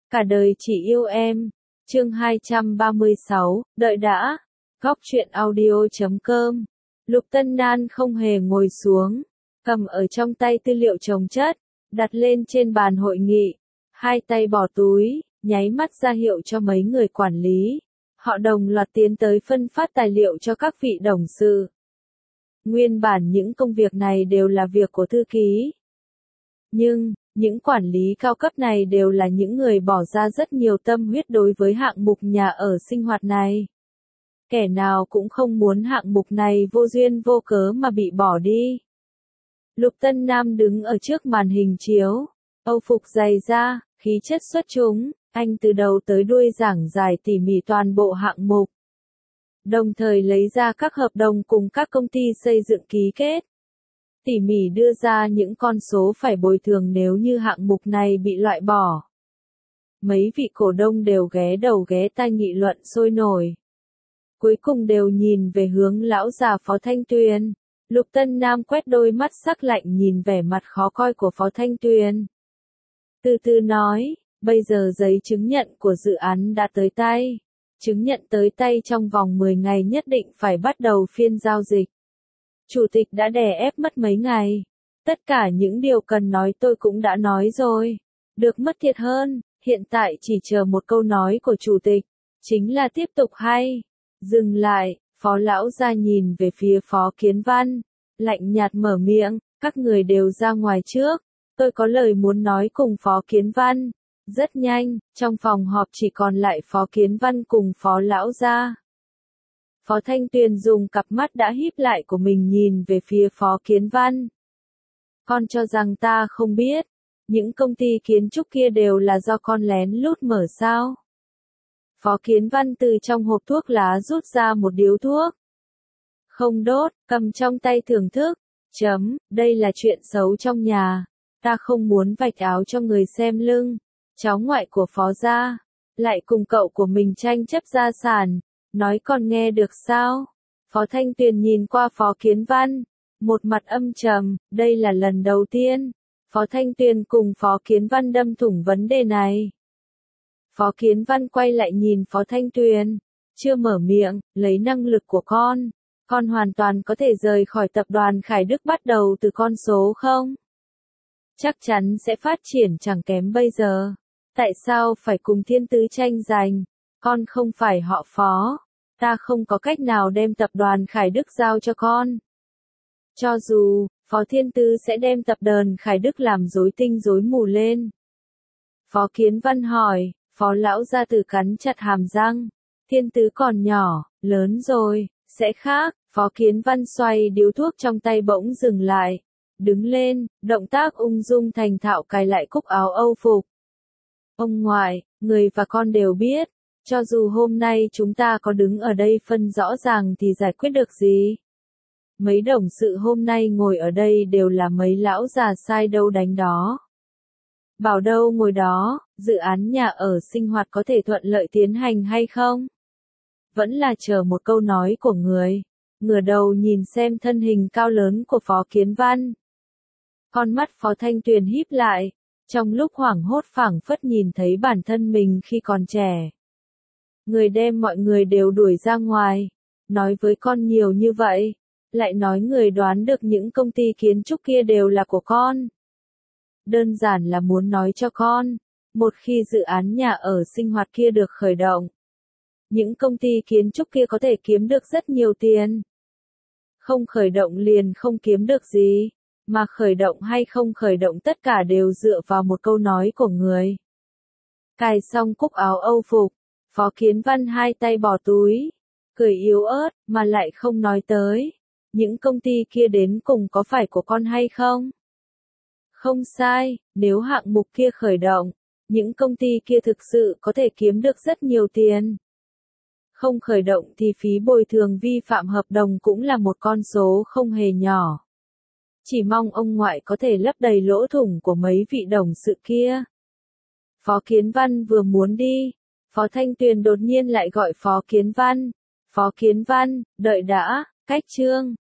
Cả đời chỉ yêu em. Chương 236, đợi đã. Góc truyện audio.com. Lục Tân Nan không hề ngồi xuống, cầm ở trong tay tư liệu chồng chất, đặt lên trên bàn hội nghị, hai tay bỏ túi, nháy mắt ra hiệu cho mấy người quản lý. Họ đồng loạt tiến tới phân phát tài liệu cho các vị đồng sự. Nguyên bản những công việc này đều là việc của thư ký. Nhưng, những quản lý cao cấp này đều là những người bỏ ra rất nhiều tâm huyết đối với hạng mục nhà ở sinh hoạt này. Kẻ nào cũng không muốn hạng mục này vô duyên vô cớ mà bị bỏ đi. Lục Tân Nam đứng ở trước màn hình chiếu, âu phục dày da, khí chất xuất chúng, anh từ đầu tới đuôi giảng giải tỉ mỉ toàn bộ hạng mục. Đồng thời lấy ra các hợp đồng cùng các công ty xây dựng ký kết. Tỉ mỉ đưa ra những con số phải bồi thường nếu như hạng mục này bị loại bỏ. Mấy vị cổ đông đều ghé đầu ghé tai nghị luận sôi nổi. Cuối cùng đều nhìn về hướng lão già Phó Thanh Tuyền. Lục Tân Nam quét đôi mắt sắc lạnh nhìn vẻ mặt khó coi của Phó Thanh Tuyền. Từ từ nói, bây giờ giấy chứng nhận của dự án đã tới tay. Chứng nhận tới tay trong vòng 10 ngày nhất định phải bắt đầu phiên giao dịch. Chủ tịch đã đè ép mất mấy ngày. Tất cả những điều cần nói tôi cũng đã nói rồi. Được mất thiệt hơn, hiện tại chỉ chờ một câu nói của chủ tịch. Chính là tiếp tục hay. Dừng lại, Phó Lão ra nhìn về phía Phó Kiến Văn. Lạnh nhạt mở miệng, các người đều ra ngoài trước. Tôi có lời muốn nói cùng Phó Kiến Văn. Rất nhanh, trong phòng họp chỉ còn lại Phó Kiến Văn cùng Phó Lão ra. Phó Thanh Tuyền dùng cặp mắt đã híp lại của mình nhìn về phía Phó Kiến Văn. Con cho rằng ta không biết, những công ty kiến trúc kia đều là do con lén lút mở sao? Phó Kiến Văn từ trong hộp thuốc lá rút ra một điếu thuốc. Không đốt, cầm trong tay thưởng thức. Đây là chuyện xấu trong nhà. Ta không muốn vạch áo cho người xem lưng. Cháu ngoại của Phó gia, lại cùng cậu của mình tranh chấp gia sản. Nói còn nghe được sao? Phó Thanh Tuyền nhìn qua Phó Kiến Văn. Một mặt âm trầm, đây là lần đầu tiên. Phó Thanh Tuyền cùng Phó Kiến Văn đâm thủng vấn đề này. Phó Kiến Văn quay lại nhìn Phó Thanh Tuyền. Chưa mở miệng, lấy năng lực của con hoàn toàn có thể rời khỏi tập đoàn Khải Đức bắt đầu từ con số 0. Chắc chắn sẽ phát triển chẳng kém bây giờ. Tại sao phải cùng Thiên Tứ tranh giành? Con không phải họ Phó. Ta không có cách nào đem tập đoàn Khải Đức giao cho con. Cho dù, Phó Thiên Tứ sẽ đem tập đoàn Khải Đức làm rối tinh rối mù lên. Phó Kiến Văn hỏi, Phó Lão gia tử cắn chặt hàm răng. Thiên Tứ còn nhỏ, lớn rồi, sẽ khác. Phó Kiến Văn xoay điếu thuốc trong tay bỗng dừng lại. Đứng lên, động tác ung dung thành thạo cài lại cúc áo âu phục. Ông ngoại, người và con đều biết. Cho dù hôm nay chúng ta có đứng ở đây phân rõ ràng thì giải quyết được gì? Mấy đồng sự hôm nay ngồi ở đây đều là mấy lão già sai đâu đánh đó. Bảo đâu ngồi đó, dự án nhà ở sinh hoạt có thể thuận lợi tiến hành hay không? Vẫn là chờ một câu nói của người. Ngửa đầu nhìn xem thân hình cao lớn của Phó Kiến Văn. Con mắt Phó Thanh Tuyền híp lại, trong lúc hoảng hốt phảng phất nhìn thấy bản thân mình khi còn trẻ. Người đem mọi người đều đuổi ra ngoài, nói với con nhiều như vậy, lại nói người đoán được những công ty kiến trúc kia đều là của con. Đơn giản là muốn nói cho con, một khi dự án nhà ở sinh hoạt kia được khởi động, những công ty kiến trúc kia có thể kiếm được rất nhiều tiền. Không khởi động liền không kiếm được gì, mà khởi động hay không khởi động tất cả đều dựa vào một câu nói của người. Cài xong cúc áo âu phục, Phó Kiến Văn hai tay bỏ túi, cười yếu ớt, mà lại không nói tới. Những công ty kia đến cùng có phải của con hay không? Không sai, nếu hạng mục kia khởi động, những công ty kia thực sự có thể kiếm được rất nhiều tiền. Không khởi động thì phí bồi thường vi phạm hợp đồng cũng là một con số không hề nhỏ. Chỉ mong ông ngoại có thể lấp đầy lỗ thủng của mấy vị đồng sự kia. Phó Kiến Văn vừa muốn đi, Phó Thanh Tuyền đột nhiên lại gọi Phó Kiến Văn. Phó Kiến Văn, đợi đã, cách chương.